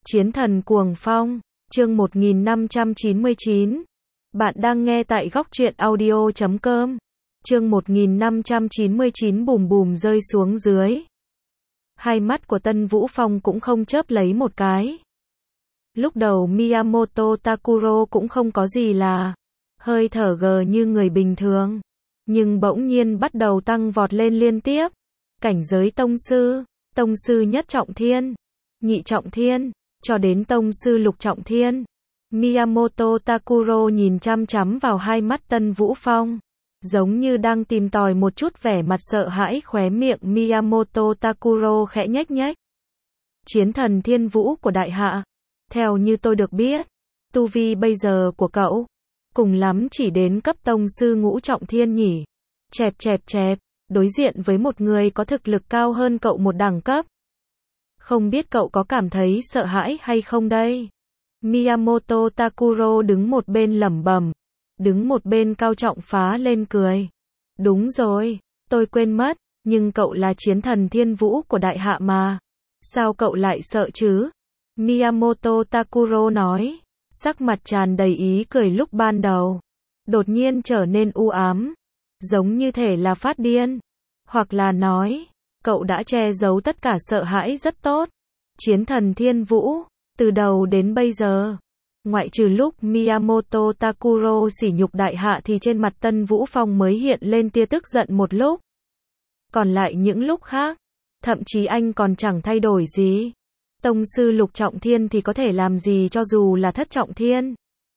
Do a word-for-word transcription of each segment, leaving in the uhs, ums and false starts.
Chiến thần cuồng phong, chương một nghìn năm trăm chín mươi chín. Bạn đang nghe tại góc truyện audio chấm com. Chương một nghìn năm trăm chín mươi chín bùm bùm rơi xuống dưới. Hai mắt của Tân Vũ Phong cũng không chớp lấy một cái. Lúc đầu Miyamoto Takuro cũng không có gì là hơi thở gờ như người bình thường, nhưng bỗng nhiên bắt đầu tăng vọt lên liên tiếp. Cảnh giới tông sư, tông sư nhất trọng thiên, nhị trọng thiên, cho đến tông sư lục trọng thiên. Miyamoto Takuro nhìn chăm chăm vào hai mắt Tân Vũ Phong, giống như đang tìm tòi một chút, vẻ mặt sợ hãi, khóe miệng Miyamoto Takuro khẽ nhếch nhếch. Chiến thần thiên vũ của đại hạ, theo như tôi được biết, tu vi bây giờ của cậu, cùng lắm chỉ đến cấp tông sư ngũ trọng thiên nhỉ. Chẹp chẹp chẹp, đối diện với một người có thực lực cao hơn cậu một đẳng cấp. Không biết cậu có cảm thấy sợ hãi hay không đây? Miyamoto Takuro đứng một bên lẩm bẩm, đứng một bên cao trọng phá lên cười. Đúng rồi, tôi quên mất, nhưng cậu là chiến thần thiên vũ của đại hạ mà. Sao cậu lại sợ chứ? Miyamoto Takuro nói, sắc mặt tràn đầy ý cười lúc ban đầu, đột nhiên trở nên u ám, giống như thể là phát điên. Hoặc là nói, cậu đã che giấu tất cả sợ hãi rất tốt. Chiến thần thiên vũ, từ đầu đến bây giờ, ngoại trừ lúc Miyamoto Takuro sỉ nhục đại hạ thì trên mặt Tân Vũ Phong mới hiện lên tia tức giận một lúc. Còn lại những lúc khác, thậm chí anh còn chẳng thay đổi gì. Tông sư lục trọng thiên thì có thể làm gì cho dù là thất trọng thiên,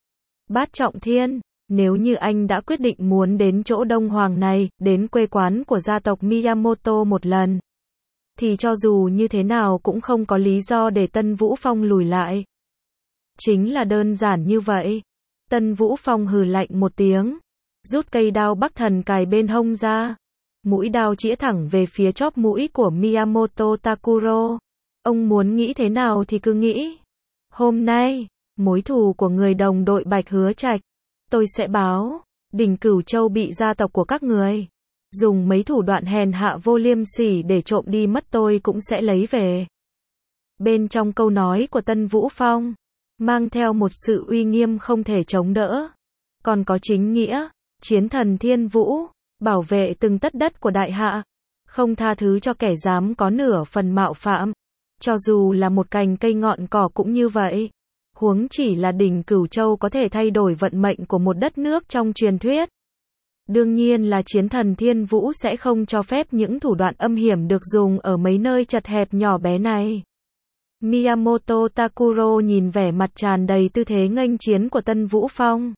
bát trọng thiên. Nếu như anh đã quyết định muốn đến chỗ Đông Hoàng này, đến quê quán của gia tộc Miyamoto một lần, thì cho dù như thế nào cũng không có lý do để Tân Vũ Phong lùi lại. Chính là đơn giản như vậy. Tân Vũ Phong hừ lạnh một tiếng, rút cây đao Bắc Thần cài bên hông ra. Mũi đao chĩa thẳng về phía chóp mũi của Miyamoto Takuro. Ông muốn nghĩ thế nào thì cứ nghĩ. Hôm nay, mối thù của người đồng đội Bạch Hứa Trạch, tôi sẽ báo. Đỉnh Cửu Châu bị gia tộc của các người dùng mấy thủ đoạn hèn hạ vô liêm sỉ để trộm đi mất, tôi cũng sẽ lấy về. Bên trong câu nói của Tân Vũ Phong, mang theo một sự uy nghiêm không thể chống đỡ. Còn có chính nghĩa, chiến thần thiên vũ, bảo vệ từng tất đất của đại hạ, không tha thứ cho kẻ dám có nửa phần mạo phạm. Cho dù là một cành cây ngọn cỏ cũng như vậy. Huống chỉ là đỉnh Cửu Châu có thể thay đổi vận mệnh của một đất nước trong truyền thuyết. Đương nhiên là chiến thần thiên vũ sẽ không cho phép những thủ đoạn âm hiểm được dùng ở mấy nơi chật hẹp nhỏ bé này. Miyamoto Takuro nhìn vẻ mặt tràn đầy tư thế nghênh chiến của Tân Vũ Phong,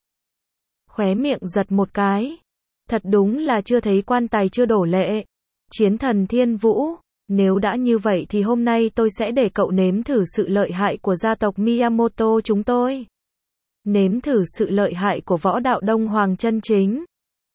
khóe miệng giật một cái. Thật đúng là chưa thấy quan tài chưa đổ lệ. Chiến thần thiên vũ, nếu đã như vậy thì hôm nay tôi sẽ để cậu nếm thử sự lợi hại của gia tộc Miyamoto chúng tôi. Nếm thử sự lợi hại của võ đạo Đông Hoàng chân chính.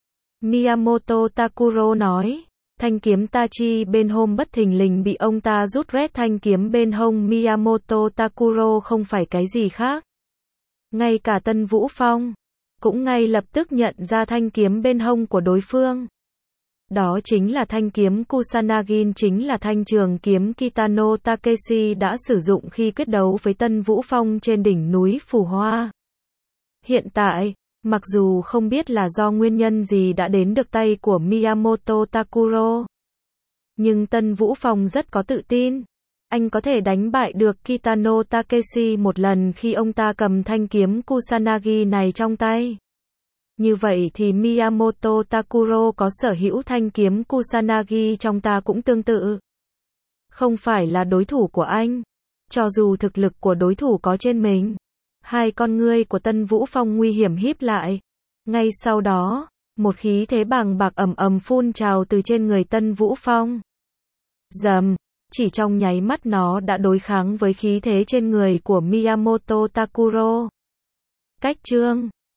Miyamoto Takuro nói, thanh kiếm Tachi bên hông bất thình lình bị ông ta rút rét. Thanh kiếm bên hông Miyamoto Takuro không phải cái gì khác. Ngay cả Tân Vũ Phong cũng ngay lập tức nhận ra thanh kiếm bên hông của đối phương. Đó chính là thanh kiếm Kusanagin, chính là thanh trường kiếm Kitano Takeshi đã sử dụng khi quyết đấu với Tân Vũ Phong trên đỉnh núi Phù Hoa. Hiện tại, mặc dù không biết là do nguyên nhân gì đã đến được tay của Miyamoto Takuro, nhưng Tân Vũ Phong rất có tự tin. Anh có thể đánh bại được Kitano Takeshi một lần khi ông ta cầm thanh kiếm Kusanagi này trong tay. Như vậy thì Miyamoto Takuro có sở hữu thanh kiếm Kusanagi trong ta cũng tương tự. Không phải là đối thủ của anh. Cho dù thực lực của đối thủ có trên mình. Hai con ngươi của Tân Vũ Phong nguy hiểm híp lại. Ngay sau đó, một khí thế bàng bạc ầm ầm phun trào từ trên người Tân Vũ Phong. Rầm, chỉ trong nháy mắt nó đã đối kháng với khí thế trên người của Miyamoto Takuro. Cách chương